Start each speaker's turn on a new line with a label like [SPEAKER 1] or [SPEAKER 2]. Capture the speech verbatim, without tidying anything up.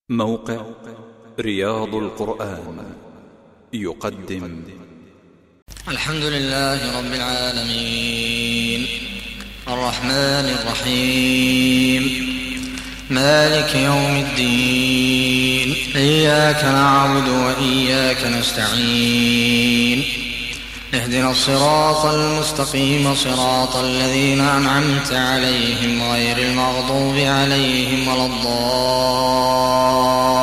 [SPEAKER 1] موقع رياض القرآن يقدم
[SPEAKER 2] الحمد لله رب العالمين الرحمن الرحيم مالك يوم الدين إياك نعبد وإياك نستعين اهدنا الصراط المستقيم صراط الذين أنعمت عليهم غير المغضوب عليهم ولا الضالين